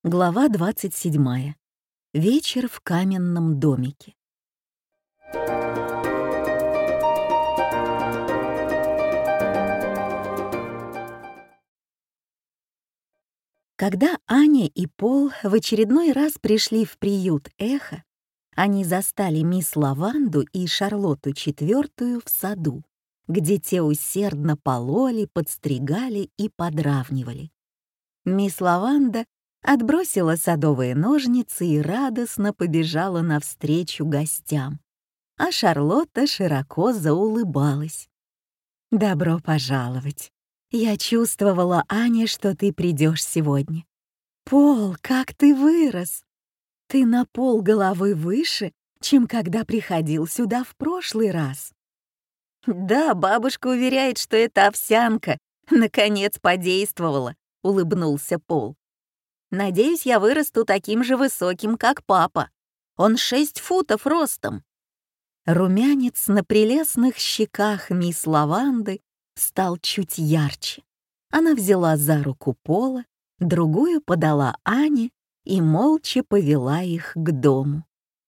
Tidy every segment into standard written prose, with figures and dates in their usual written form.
Глава 27. Вечер в каменном домике. Когда Аня и Пол в очередной раз пришли в приют «Эхо», они застали мисс Лаванду и Шарлотту IV в саду, где те усердно пололи, подстригали и подравнивали. Мисс Лаванда отбросила садовые ножницы и радостно побежала навстречу гостям, а Шарлотта широко заулыбалась. «Добро пожаловать! Я чувствовала, Аня, что ты придешь сегодня. Пол, как ты вырос! Ты на полголовы выше, чем когда приходил сюда в прошлый раз». «Да, бабушка уверяет, что эта овсянка наконец подействовала», — улыбнулся Пол. «Надеюсь, я вырасту таким же высоким, как папа. Он 6 футов ростом». Румянец на прелестных щеках мисс Лаванды стал чуть ярче. Она взяла за руку Пола, другую подала Ане и молча повела их к дому.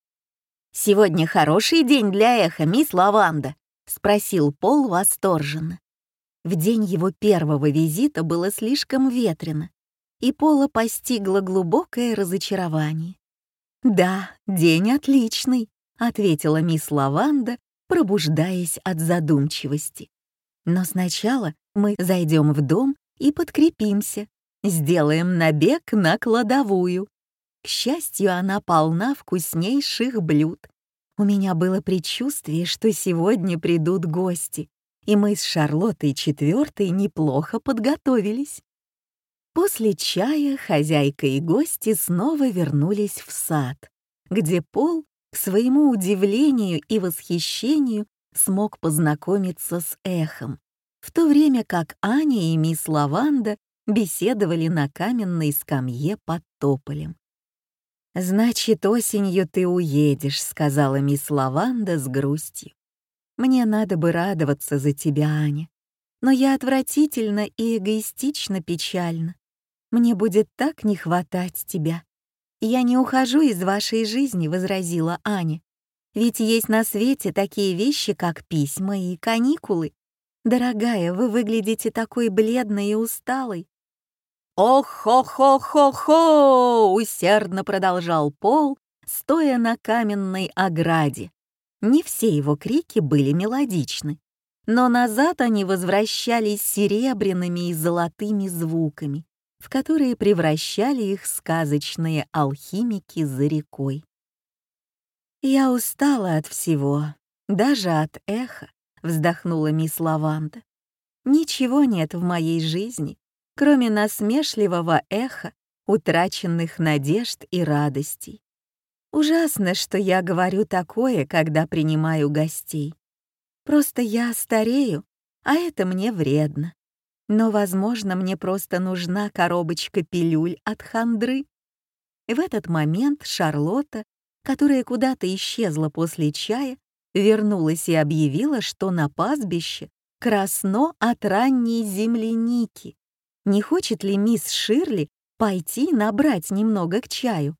«Сегодня хороший день для Эхо, мисс Лаванда?» — спросил Пол восторженно. В день его первого визита было слишком ветрено, и Пола постигло глубокое разочарование. «Да, день отличный», — ответила мисс Лаванда, пробуждаясь от задумчивости. «Но сначала мы зайдем в дом и подкрепимся, сделаем набег на кладовую». К счастью, она полна вкуснейших блюд. У меня было предчувствие, что сегодня придут гости, и мы с Шарлоттой IV неплохо подготовились. После чая хозяйка и гости снова вернулись в сад, где Пол, к своему удивлению и восхищению, смог познакомиться с Эхом, в то время как Аня и мисс Лаванда беседовали на каменной скамье под тополем. «Значит, осенью ты уедешь», — сказала мисс Лаванда с грустью. «Мне надо бы радоваться за тебя, Аня, но я отвратительно и эгоистично печальна. Мне будет так не хватать тебя». «Я не ухожу из вашей жизни», — возразила Аня. «Ведь есть на свете такие вещи, как письма и каникулы. Дорогая, вы выглядите такой бледной и усталой». «Ох-хо-хо-хо-хо!» — усердно продолжал Пол, стоя на каменной ограде. Не все его крики были мелодичны, но назад они возвращались серебряными и золотыми звуками, в которые превращали их сказочные алхимики за рекой. «Я устала от всего, даже от эха», — вздохнула мисс Лаванда. «Ничего нет в моей жизни, кроме насмешливого эха, утраченных надежд и радостей. Ужасно, что я говорю такое, когда принимаю гостей. Просто я старею, а это мне вредно. Но, возможно, мне просто нужна коробочка пилюль от хандры». В этот момент Шарлотта, которая куда-то исчезла после чая, вернулась и объявила, что на пастбище красно от ранней земляники. Не хочет ли мисс Ширли пойти набрать немного к чаю?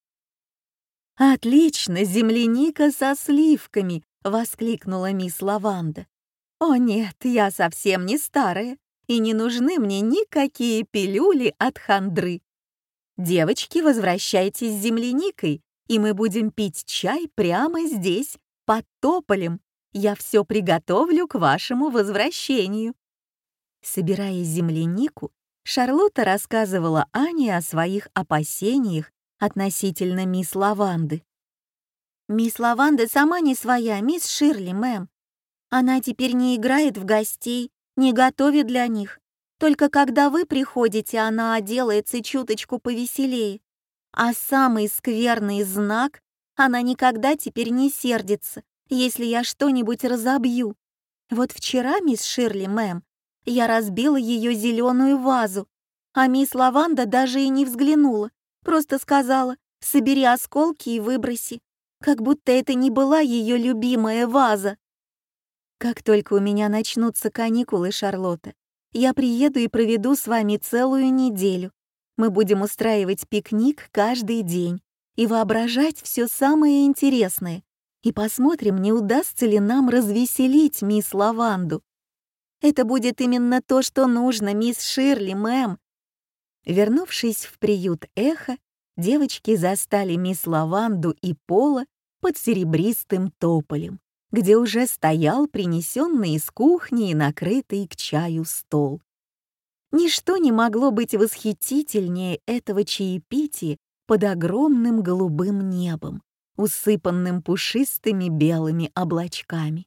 «Отлично, земляника со сливками!» — воскликнула мисс Лаванда. «О нет, я совсем не старая, и не нужны мне никакие пилюли от хандры. Девочки, возвращайтесь с земляникой, и мы будем пить чай прямо здесь, под тополем. Я все приготовлю к вашему возвращению». Собирая землянику, Шарлотта рассказывала Ане о своих опасениях относительно мисс Лаванды. «Мисс Лаванда сама не своя, мисс Ширли, мэм. Она теперь не играет в гостей, не готовит для них. Только когда вы приходите, она делается чуточку повеселее. А самый скверный знак — она никогда теперь не сердится, если я что-нибудь разобью. Вот вчера, мисс Ширли, мэм, я разбила ее зеленую вазу, а мисс Лаванда даже и не взглянула, просто сказала: «Собери осколки и выброси», как будто это не была ее любимая ваза. «Как только у меня начнутся каникулы, Шарлотта, я приеду и проведу с вами целую неделю. Мы будем устраивать пикник каждый день и воображать все самое интересное. И посмотрим, не удастся ли нам развеселить мисс Лаванду. Это будет именно то, что нужно, мисс Ширли, мэм. Вернувшись в приют Эхо, девочки застали мисс Лаванду и Пола под серебристым тополем, где уже стоял принесенный из кухни и накрытый к чаю стол. Ничто не могло быть восхитительнее этого чаепития под огромным голубым небом, усыпанным пушистыми белыми облачками.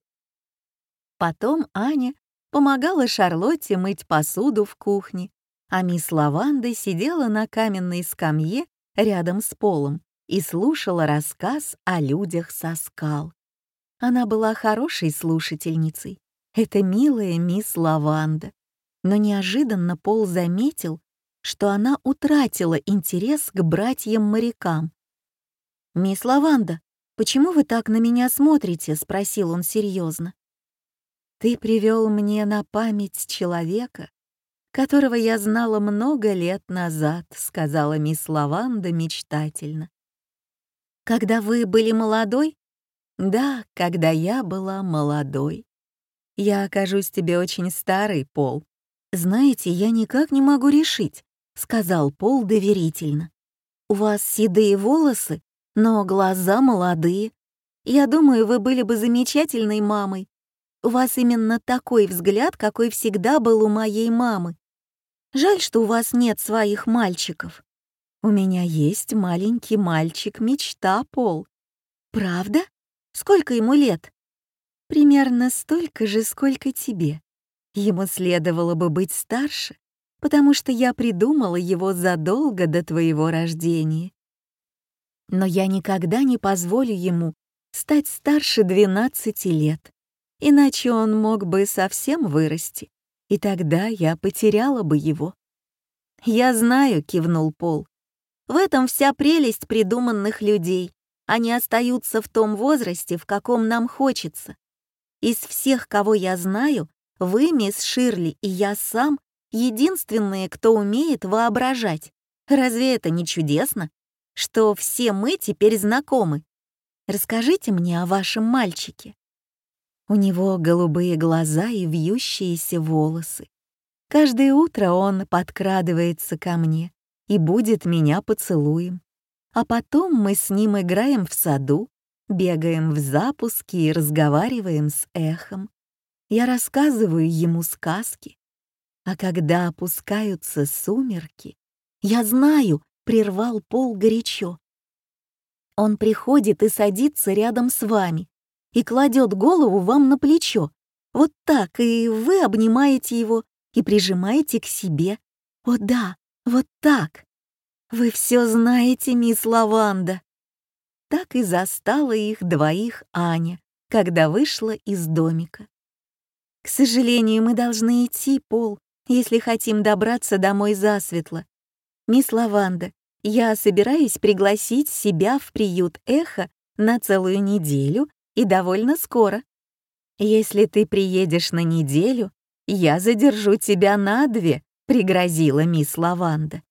Потом Аня помогала Шарлотте мыть посуду в кухне, а мисс Лаванда сидела на каменной скамье рядом с Полом и слушала рассказ о людях со скал. Она была хорошей слушательницей. Это милая мисс Лаванда. Но неожиданно Пол заметил, что она утратила интерес к братьям-морякам. «Мисс Лаванда, почему вы так на меня смотрите?» — спросил он серьезно. «Ты привел мне на память человека, которого я знала много лет назад», — сказала мисс Лаванда мечтательно. «Когда вы были молодой?» «Да, когда я была молодой. Я окажусь тебе очень старый, Пол». «Знаете, я никак не могу решить», — сказал Пол доверительно. «У вас седые волосы, но глаза молодые. Я думаю, вы были бы замечательной мамой. У вас именно такой взгляд, какой всегда был у моей мамы. Жаль, что у вас нет своих мальчиков». «У меня есть маленький мальчик-мечта, Пол». «Правда? Сколько ему лет?» «Примерно столько же, сколько тебе. Ему следовало бы быть старше, потому что я придумала его задолго до твоего рождения. Но я никогда не позволю ему стать старше 12 лет, иначе он мог бы совсем вырасти, и тогда я потеряла бы его». «Я знаю», — кивнул Пол. «В этом вся прелесть придуманных людей. Они остаются в том возрасте, в каком нам хочется. Из всех, кого я знаю, вы, мисс Ширли, и я сам — единственные, кто умеет воображать. Разве это не чудесно, что все мы теперь знакомы? Расскажите мне о вашем мальчике». У него голубые глаза и вьющиеся волосы. Каждое утро он подкрадывается ко мне и будет меня поцелуем. А потом мы с ним играем в саду, бегаем в запуске и разговариваем с эхом. Я рассказываю ему сказки. А когда опускаются сумерки, я знаю, прервал Пол горячо. Он приходит и садится рядом с вами и кладет голову вам на плечо. Вот так, и вы обнимаете его и прижимаете к себе. О да, вот так. Вы все знаете, мисс Лаванда. Так и застала их двоих Аня, когда вышла из домика. «К сожалению, мы должны идти, Пол, если хотим добраться домой засветло. Мисс Лаванда, я собираюсь пригласить себя в приют Эхо на целую неделю и довольно скоро. Если ты приедешь на неделю, я задержу тебя на 2», — пригрозила мисс Лаванда.